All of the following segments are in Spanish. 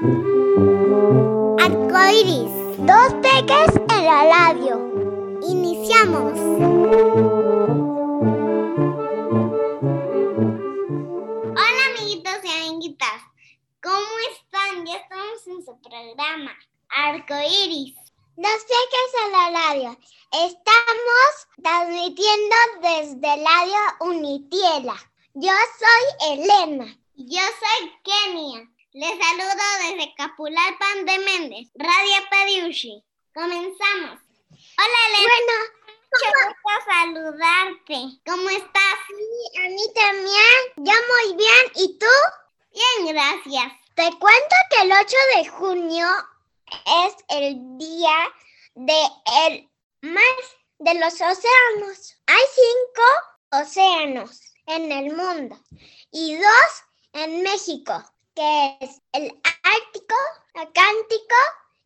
Arcoiris, dos peques en la radio. Iniciamos. Hola amiguitos y amiguitas, ¿cómo están? Ya estamos en su programa Arcoiris, dos peques en la radio. Estamos transmitiendo desde Radio Unitiela. Yo soy Elena. Yo soy Kenia. Les saludo desde Capulalpan de Méndez, Radio Pediushi. Comenzamos. Hola Elena. Bueno, mucho gusto saludarte. ¿Cómo estás? Sí, a mí también. Yo muy bien. ¿Y tú? Bien, gracias. Te cuento que el 8 de junio es el día del mar de los océanos. Hay 5 océanos en el mundo y 2 en México, que es el Ártico, Atlántico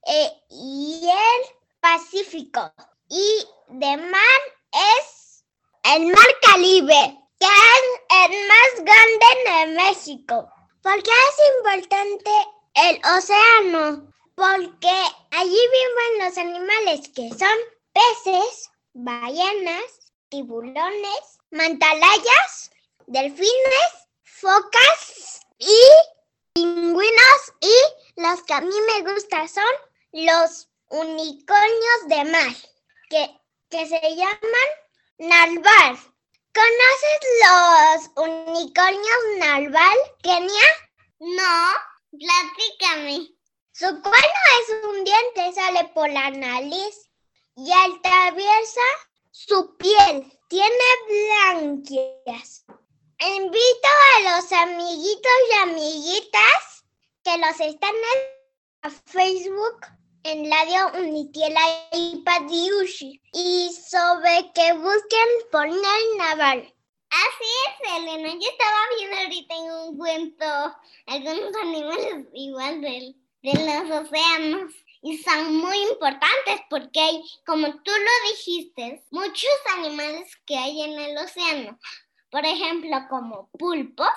y el Pacífico. Y de mar es el mar Caribe, que es el más grande de México. ¿Por qué es importante el océano? Porque allí viven los animales que son peces, ballenas, tiburones, mantarrayas, delfines, focas y pingüinos, y los que a mí me gustan son los unicornios de mar, que se llaman narval. ¿Conoces los unicornios narval, Kenia? No, platícame. Su cuerno es un diente, sale por la nariz y atraviesa su piel. Tiene branquias. Invito a los amiguitos y amiguitas que los están en Facebook en Radio Unitiela y Padiushi, y sobre que busquen por narval. Así es, Elena. Yo estaba viendo ahorita en un cuento algunos animales igual de los océanos, y son muy importantes porque hay, como tú lo dijiste, muchos animales que hay en el océano. Por ejemplo, como pulpos,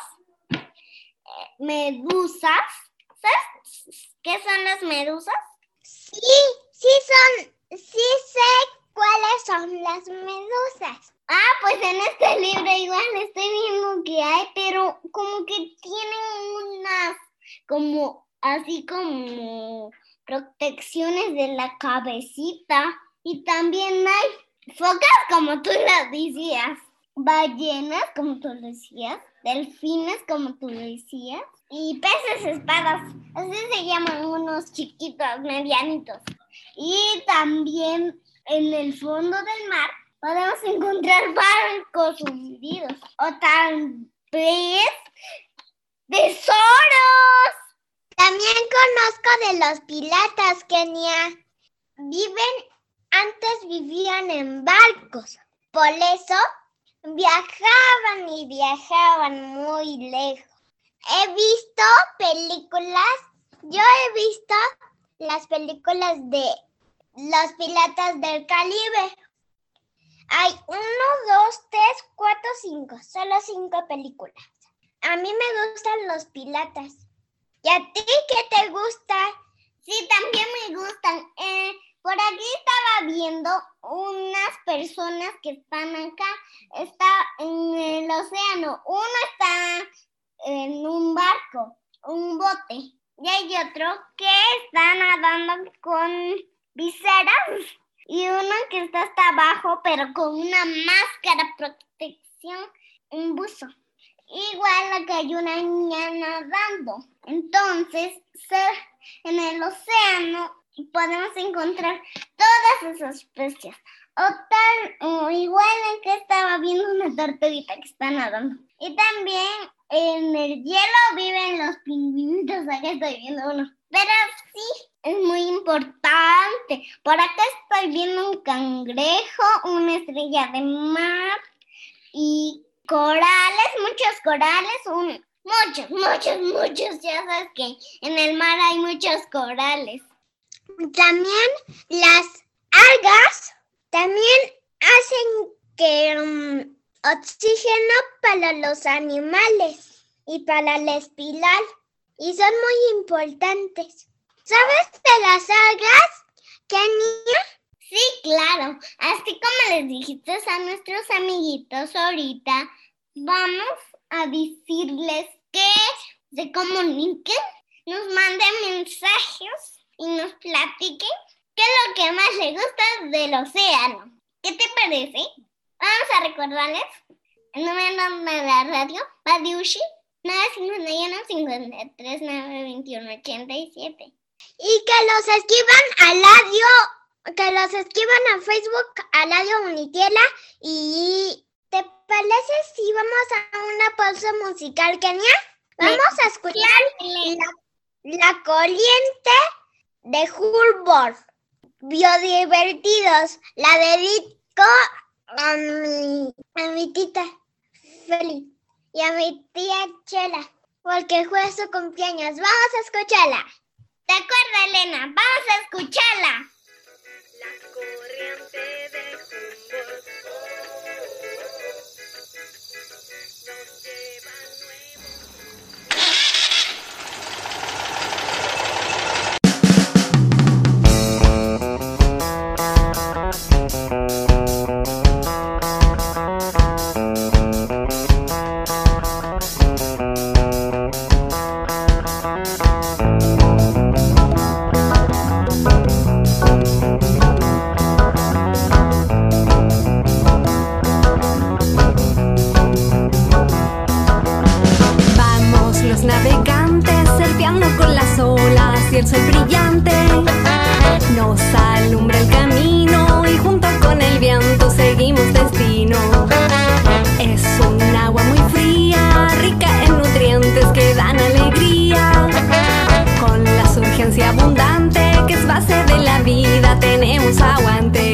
medusas. ¿Sabes qué son las medusas? Sí sé cuáles son las medusas. Pues en este libro igual estoy viendo que hay, pero como que tienen unas, así como protecciones de la cabecita. Y también hay focas, como tú las decías, ballenas, como tú lo decías, delfines, como tú lo decías, y peces espadas, así se llaman unos chiquitos, medianitos. Y también en el fondo del mar podemos encontrar barcos hundidos, o tal vez tesoros. También conozco de los piratas, Kenia. Antes vivían en barcos, por eso viajaban muy lejos. Yo he visto las películas de los piratas del Caribe. Hay 1, 2, 3, 4, 5, solo 5 películas. A mí me gustan los piratas. ¿Y a ti qué te gusta? Sí, también me gustan. Por aquí estaba viendo unas personas que están acá. Está en el océano. Uno está en un barco, un bote. Y hay otro que está nadando con viseras. Y uno que está hasta abajo, pero con una máscara protección, un buzo. Igual que hay una niña nadando. Entonces, en el océano podemos encontrar todas esas especies. O igual en que estaba viendo una tortuguita que está nadando. Y también en el hielo viven los pingüinitos. Acá estoy viendo uno. Pero sí, es muy importante. Por acá estoy viendo un cangrejo, una estrella de mar y corales, muchos corales, muchos. Ya sabes que en el mar hay muchos corales. También las algas también hacen que oxígeno para los animales y para respirar. y son muy importantes. ¿Sabes de las algas, Kenia? Sí, claro. Así como les dijiste a nuestros amiguitos ahorita, vamos a decirles que se comuniquen, nos manden mensajes y nos platiquen qué es lo que más les gusta del océano. ¿Qué te parece? Vamos a recordarles el número de la radio, Badiushi, 951-53-921-87. Y que los escriban al radio, que los escriban a Facebook, a Radio Unitiela. ¿Y te parece si vamos a una pausa musical, Kenia? Vamos a escuchar la corriente de Humboldt. Biodivertidos. La dedico a mi tita Feli y a mi tía Chela, porque fue su cumpleaños. Vamos a escucharla. ¿De acuerdo, Elena? Vamos a escucharla. La corriente de Humboldt nos lleva el sol brillante nos alumbra el camino y junto con el viento seguimos destino. Es un agua muy fría, rica en nutrientes que dan alegría. Con la surgencia abundante que es base de la vida tenemos aguante.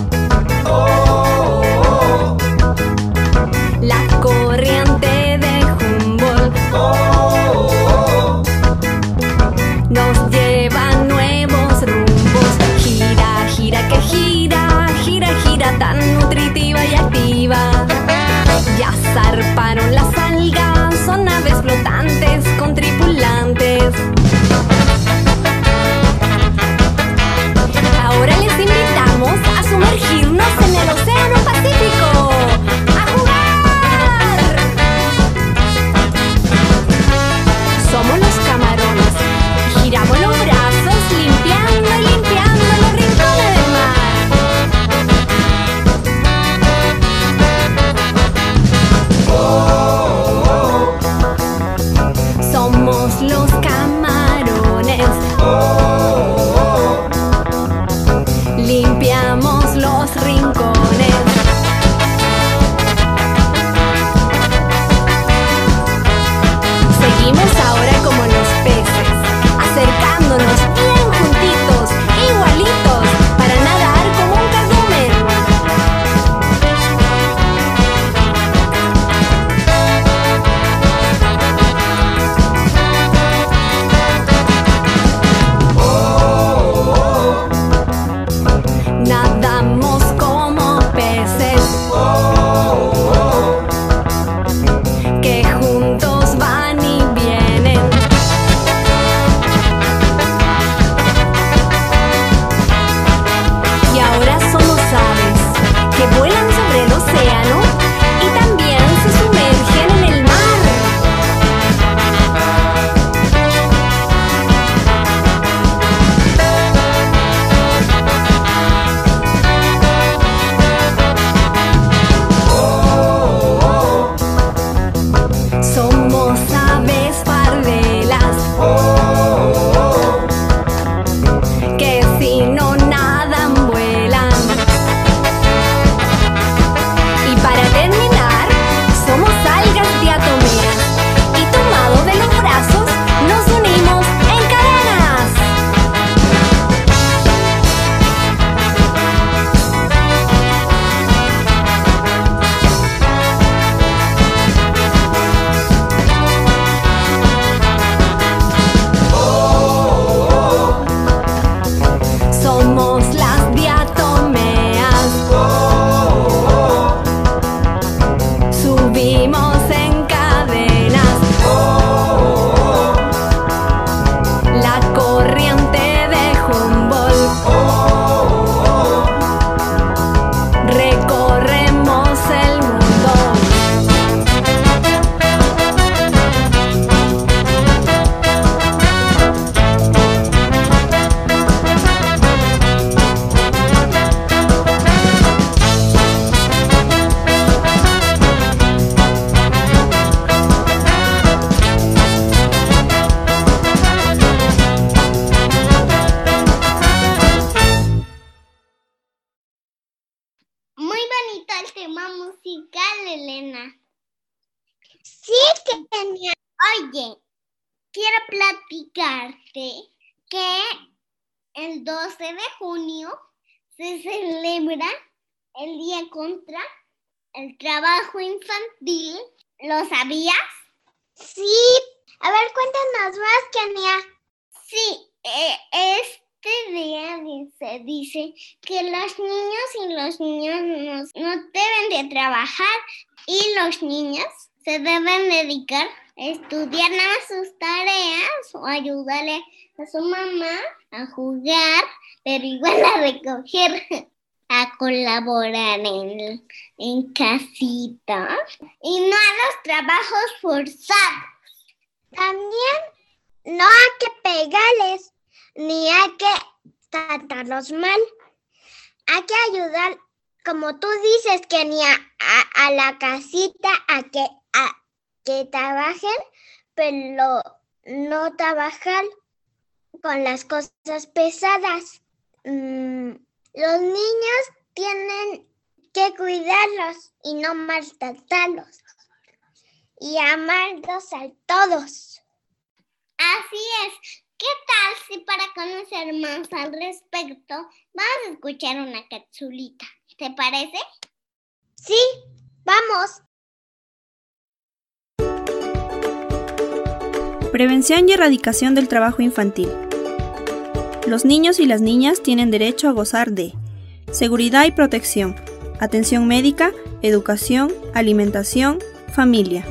La corriente de Humboldt nos lleva a nuevos rumbos. Elena. Sí, Kenia. Oye, quiero platicarte que el 12 de junio se celebra el Día contra el Trabajo Infantil. ¿Lo sabías? Sí. A ver, cuéntanos más, Kenia. Sí, este día se dice que los niños y los niños no deben de trabajar y los niños se deben dedicar a estudiar nada más sus tareas o ayudarle a su mamá a jugar, pero igual a recoger, a colaborar en casita y no a los trabajos forzados. También no hay que pegarles ni hay que tratarlos mal. Hay que ayudar, como tú dices, Kenia, a la casita a que trabajen, pero no trabajar con las cosas pesadas. Los niños tienen que cuidarlos y no maltratarlos y amarlos a todos. Así es. ¿Qué tal si para conocer más al respecto vamos a escuchar una capsulita? ¿Te parece? Sí, vamos. Prevención y erradicación del trabajo infantil. Los niños y las niñas tienen derecho a gozar de seguridad y protección, atención médica, educación, alimentación, familia.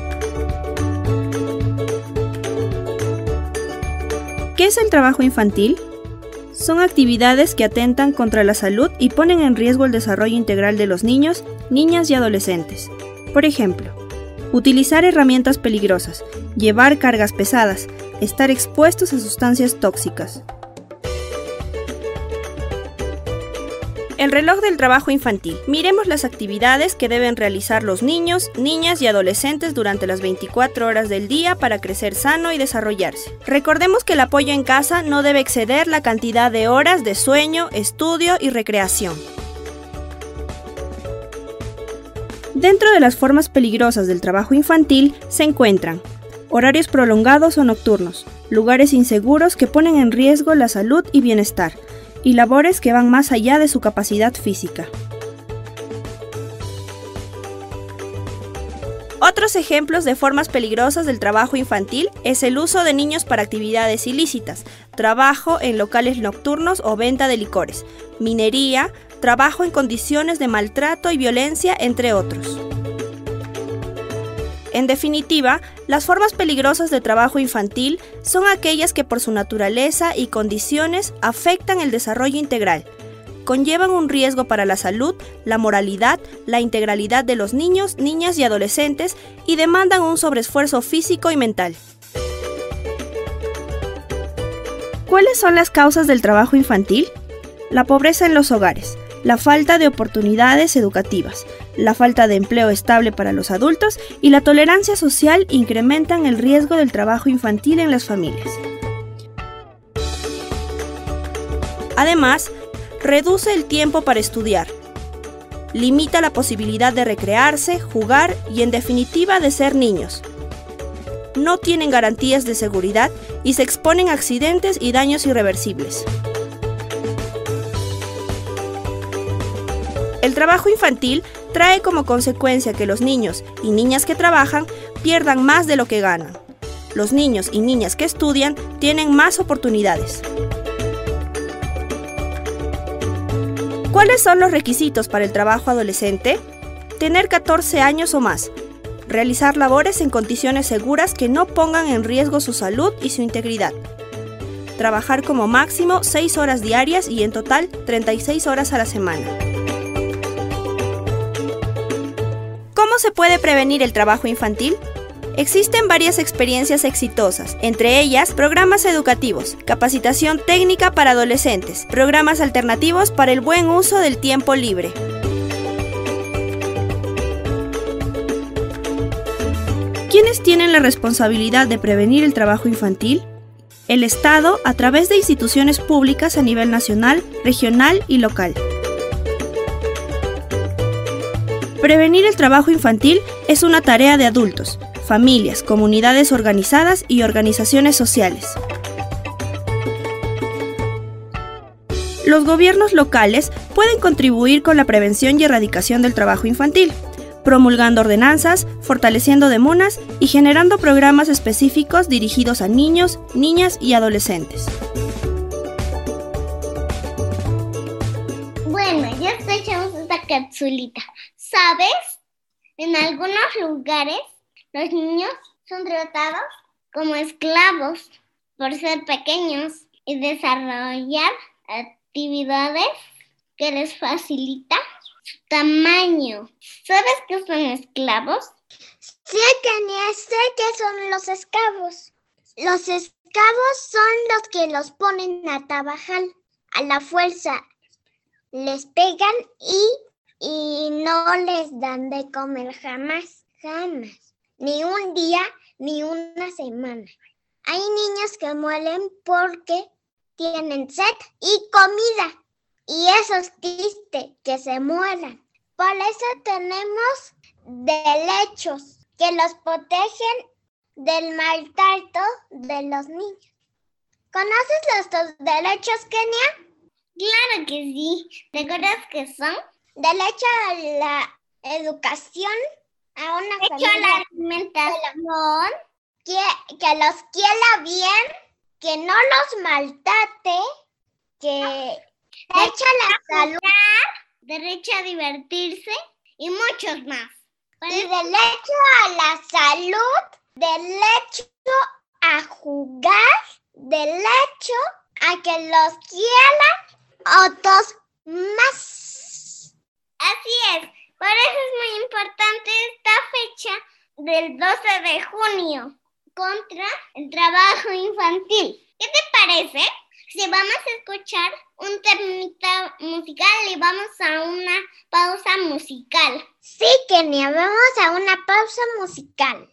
¿Qué es el trabajo infantil? Son actividades que atentan contra la salud y ponen en riesgo el desarrollo integral de los niños, niñas y adolescentes. Por ejemplo, utilizar herramientas peligrosas, llevar cargas pesadas, estar expuestos a sustancias tóxicas. El reloj del trabajo infantil. Miremos las actividades que deben realizar los niños, niñas y adolescentes durante las 24 horas del día para crecer sano y desarrollarse. Recordemos que el apoyo en casa no debe exceder la cantidad de horas de sueño, estudio y recreación. Dentro de las formas peligrosas del trabajo infantil se encuentran horarios prolongados o nocturnos, lugares inseguros que ponen en riesgo la salud y bienestar, y labores que van más allá de su capacidad física. Otros ejemplos de formas peligrosas del trabajo infantil es el uso de niños para actividades ilícitas, trabajo en locales nocturnos o venta de licores, minería, trabajo en condiciones de maltrato y violencia, entre otros. En definitiva, las formas peligrosas de trabajo infantil son aquellas que por su naturaleza y condiciones afectan el desarrollo integral, conllevan un riesgo para la salud, la moralidad, la integralidad de los niños, niñas y adolescentes y demandan un sobreesfuerzo físico y mental. ¿Cuáles son las causas del trabajo infantil? La pobreza en los hogares, la falta de oportunidades educativas, la falta de empleo estable para los adultos y la tolerancia social incrementan el riesgo del trabajo infantil en las familias. Además, reduce el tiempo para estudiar, limita la posibilidad de recrearse, jugar y en definitiva de ser niños. No tienen garantías de seguridad y se exponen a accidentes y daños irreversibles. El trabajo infantil trae como consecuencia que los niños y niñas que trabajan pierdan más de lo que ganan. Los niños y niñas que estudian tienen más oportunidades. ¿Cuáles son los requisitos para el trabajo adolescente? Tener 14 años o más. Realizar labores en condiciones seguras que no pongan en riesgo su salud y su integridad. Trabajar como máximo 6 horas diarias y en total 36 horas a la semana. ¿Cómo se puede prevenir el trabajo infantil? Existen varias experiencias exitosas, entre ellas programas educativos, capacitación técnica para adolescentes, programas alternativos para el buen uso del tiempo libre. ¿Quiénes tienen la responsabilidad de prevenir el trabajo infantil? El Estado, a través de instituciones públicas a nivel nacional, regional y local. Prevenir el trabajo infantil es una tarea de adultos, familias, comunidades organizadas y organizaciones sociales. Los gobiernos locales pueden contribuir con la prevención y erradicación del trabajo infantil, promulgando ordenanzas, fortaleciendo demunas y generando programas específicos dirigidos a niños, niñas y adolescentes. Bueno, ya echamos esta capsulita. ¿Sabes? En algunos lugares los niños son tratados como esclavos por ser pequeños y desarrollar actividades que les facilita su tamaño. ¿Sabes qué son esclavos? Sí, Kenia, sé que son los esclavos. Los esclavos son los que los ponen a trabajar a la fuerza. Les pegan y no les dan de comer jamás. Ni un día, ni una semana. Hay niños que mueren porque tienen sed y comida. Y eso es triste, que se mueran. Por eso tenemos derechos que los protegen del maltrato de los niños. ¿Conoces estos derechos, Kenia? Claro que sí. ¿Te acuerdas qué son? Derecho a la educación, a una derecho a la alimentación, que los quiera bien, que no los maltrate, que derecho a la salud, derecho a divertirse y muchos más. Y derecho a la salud, derecho a jugar, derecho a que los quieran otros más. Así es, por eso es muy importante esta fecha del 12 de junio contra el trabajo infantil. ¿Qué te parece si vamos a escuchar un temita musical y vamos a una pausa musical? Sí, Kenia, vamos a una pausa musical.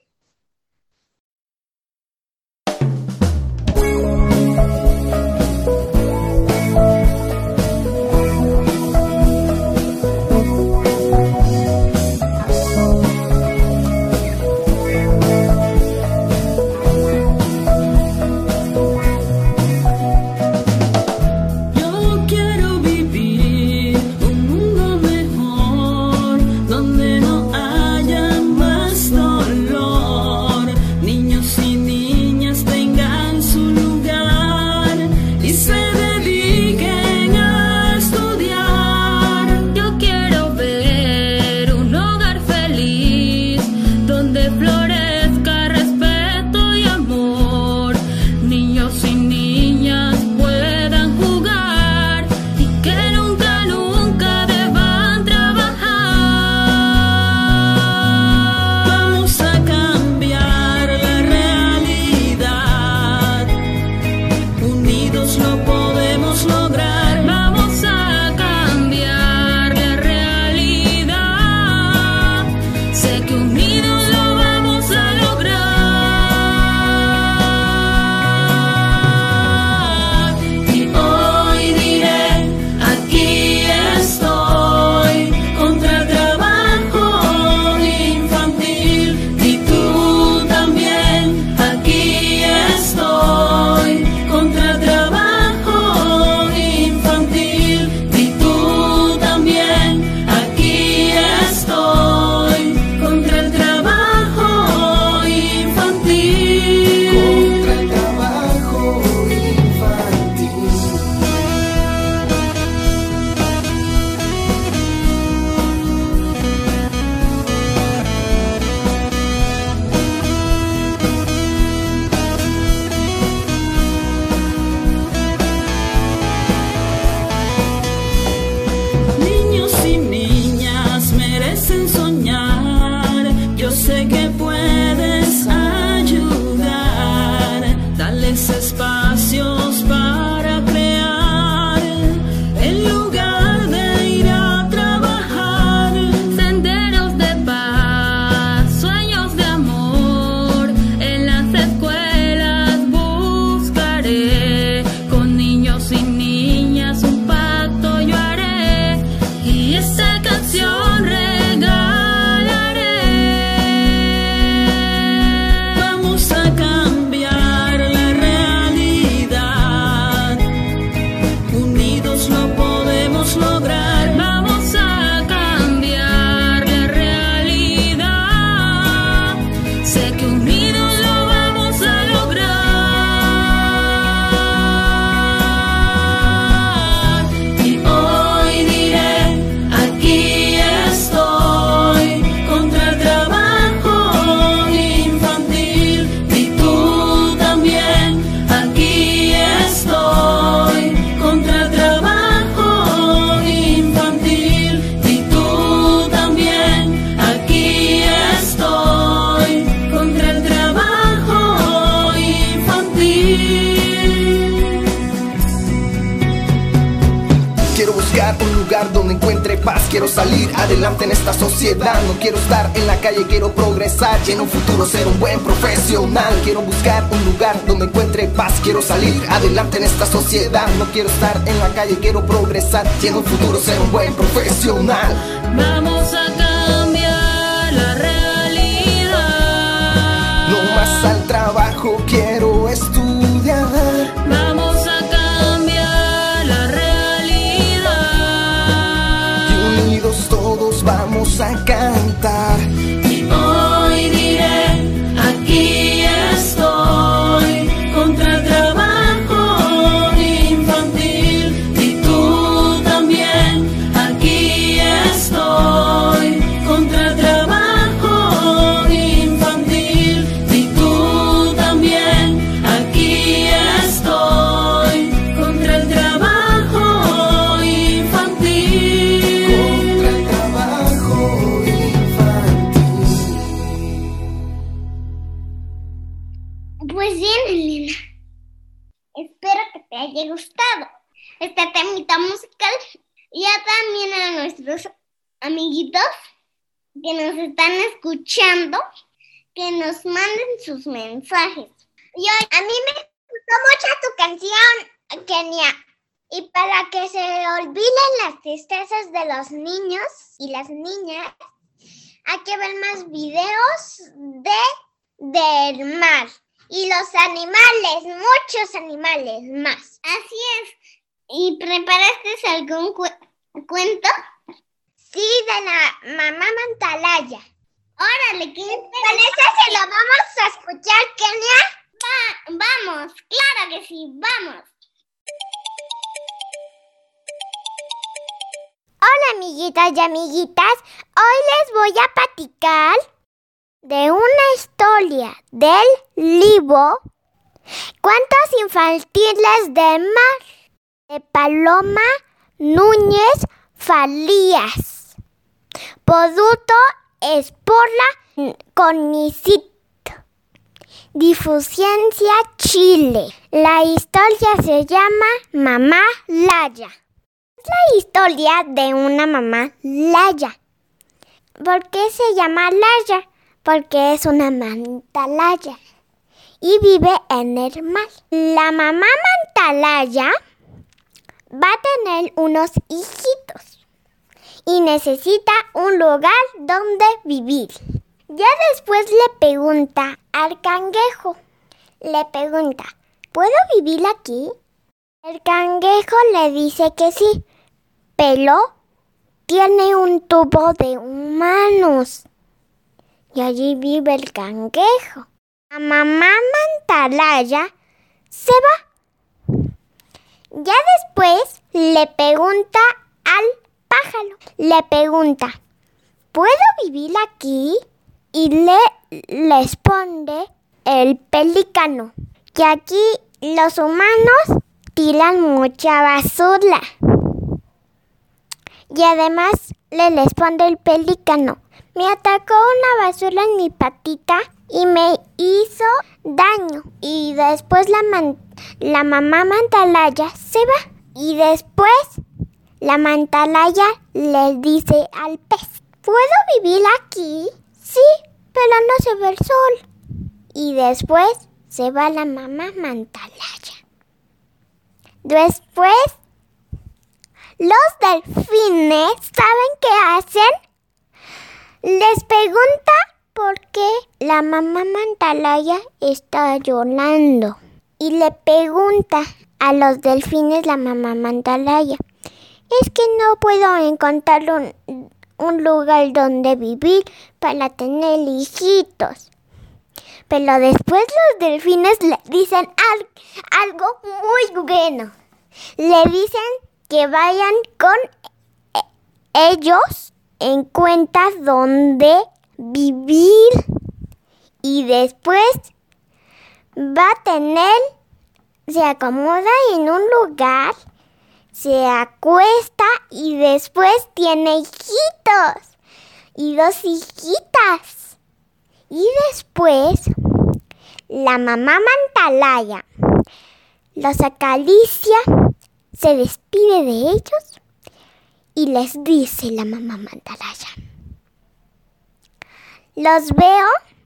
Contra el trabajo paz, quiero salir adelante en esta sociedad. No quiero estar en la calle, quiero progresar y en un futuro ser un buen profesional. Quiero buscar un lugar donde encuentre paz, quiero salir adelante en esta sociedad. No quiero estar en la calle, quiero progresar y en un futuro ser un buen profesional. Vamos a cambiar la realidad. No más al trabajo, quiero estudiar. Vamos a cambiar la realidad. Y unidos todos vamos a cantar. Y hoy diré, aquí estoy, contra el trabajo infantil. Y tú también, aquí estoy, contra el trabajo infantil. Y tú también, aquí estoy, contra el trabajo infantil. Contra el trabajo infantil. Pues bien, Elena. Espero que te haya gustado este temita musical. Y ya también a nuestros amiguitos que nos están escuchando, que nos manden sus mensajes. Y hoy, a mí me gustó mucho tu canción, Kenia. Y para que se olviden las tristezas de los niños y las niñas, hay que ver más videos del mar. Y los animales, muchos animales más. Así es. ¿Y preparaste algún cuento? Sí, de la mamá Mantalaya. Órale, ¿qué? Con eso se lo vamos a escuchar, Kenia. Vamos, claro que sí, vamos. Hola, amiguitas y amiguitas. Hoy les voy a platicar de una historia del libro Cuentos infantiles de mar, de Paloma Núñez Farías. Producto es por la CONICYT. Difuciencia Chile. La historia se llama Mamá Laya. Es la historia de una mamá Laya. ¿Por qué se llama Laya? Porque es una mantalaya y vive en el mar. La mamá mantalaya va a tener unos hijitos y necesita un lugar donde vivir. Ya después le pregunta al cangrejo, ¿puedo vivir aquí? El cangrejo le dice que sí, pero tiene un tubo de humanos. Y allí vive el cangrejo. La mamá mantalaya se va. Ya después le pregunta al pájaro. Le pregunta, ¿puedo vivir aquí? Y le responde el pelícano, que aquí los humanos tiran mucha basura. Y además le responde el pelícano, me atacó una basura en mi patita y me hizo daño. Y después la mamá mantalaya se va. Y después la mantalaya le dice al pez, ¿puedo vivir aquí? Sí, pero no se ve el sol. Y después se va la mamá mantalaya. Después los delfines, ¿saben qué hacen? Les pregunta por qué la mamá mantalaya está llorando. Y le pregunta a los delfines la mamá mantalaya, es que no puedo encontrar un lugar donde vivir para tener hijitos. Pero después los delfines le dicen algo muy bueno. Le dicen que vayan con ellos en cuentas donde vivir y después va a se acomoda en un lugar, se acuesta y después tiene hijitos y 2 hijitas. Y después la mamá mantalaya los acaricia, se despide de ellos Y les dice la mamá mantarraya: los veo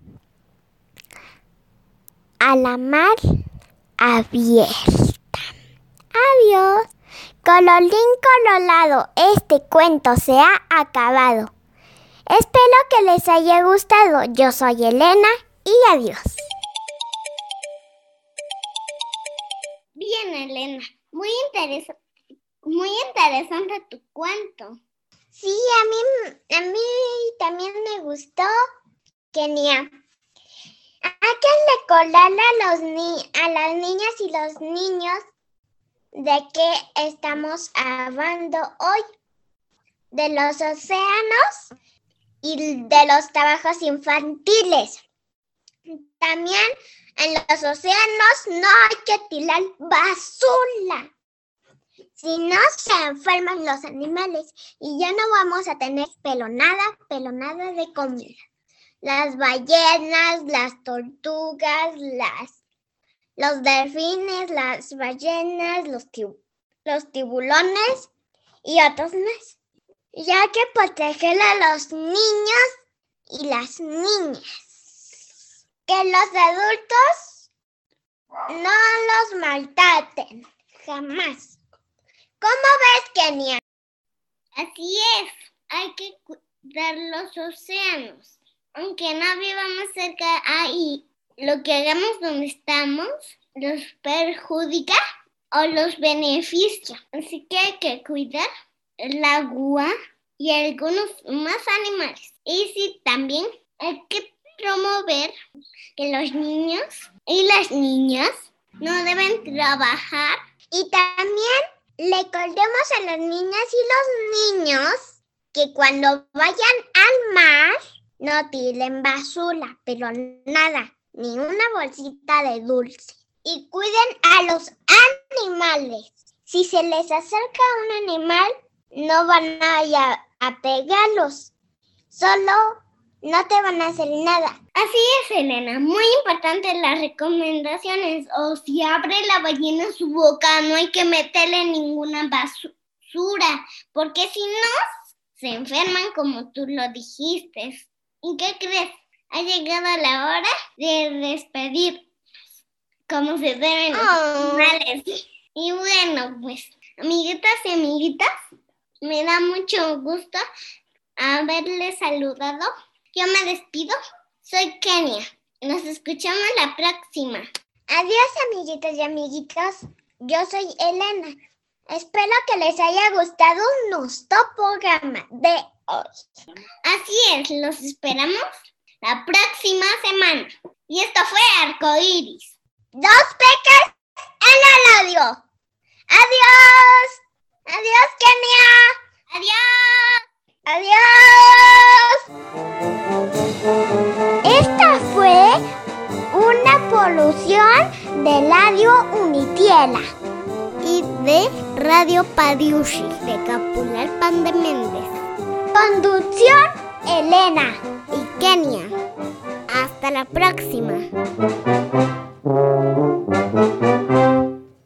a la mar abierta. Adiós. Colorín colorado, este cuento se ha acabado. Espero que les haya gustado. Yo soy Elena y adiós. Bien, Elena. Muy interesante tu cuento. Sí, a mí también me gustó, Kenia. Hay que recordarle a las niñas y los niños de qué estamos hablando hoy, de los océanos y de los trabajos infantiles. También en los océanos no hay que tirar basura. Si no, se enferman los animales y ya no vamos a tener pelonada de comida. Las ballenas, las tortugas, los delfines, las ballenas, los tiburones y otros más. Y hay que proteger a los niños y las niñas. Que los adultos no los maltraten, jamás. ¿Cómo ves, Kenia? Así es, hay que cuidar los océanos. Aunque no vivamos cerca ahí, lo que hagamos donde estamos los perjudica o los beneficia. Así que hay que cuidar el agua y algunos más animales. Y sí, también hay que promover que los niños y las niñas no deben trabajar. Y también recordemos a las niñas y los niños que cuando vayan al mar no tiren basura, pero nada, ni una bolsita de dulce. Y cuiden a los animales. Si se les acerca un animal, no van a pegarlos. Solo no te van a hacer nada. Así es, Elena. Muy importante las recomendaciones. O si abre la ballena su boca, no hay que meterle ninguna basura, porque si no, se enferman como tú lo dijiste. ¿Y qué crees? Ha llegado la hora de despedirnos, como se deben los animales. Y bueno, pues, amiguitas y amiguitas, me da mucho gusto haberles saludado. Yo me despido. Soy Kenia. Nos escuchamos la próxima. Adiós, amiguitos y amiguitos. Yo soy Elena. Espero que les haya gustado nuestro programa de hoy. Así es, los esperamos la próxima semana. Y esto fue Arcoíris. Dos pecas en la radio. Adiós. Adiós, Kenia. Adiós. Adiós. Esta fue una producción de Radio Unitiela y de Radio Padiushi de Capulalpan de Méndez. Conducción, Elena y Kenia. Hasta la próxima.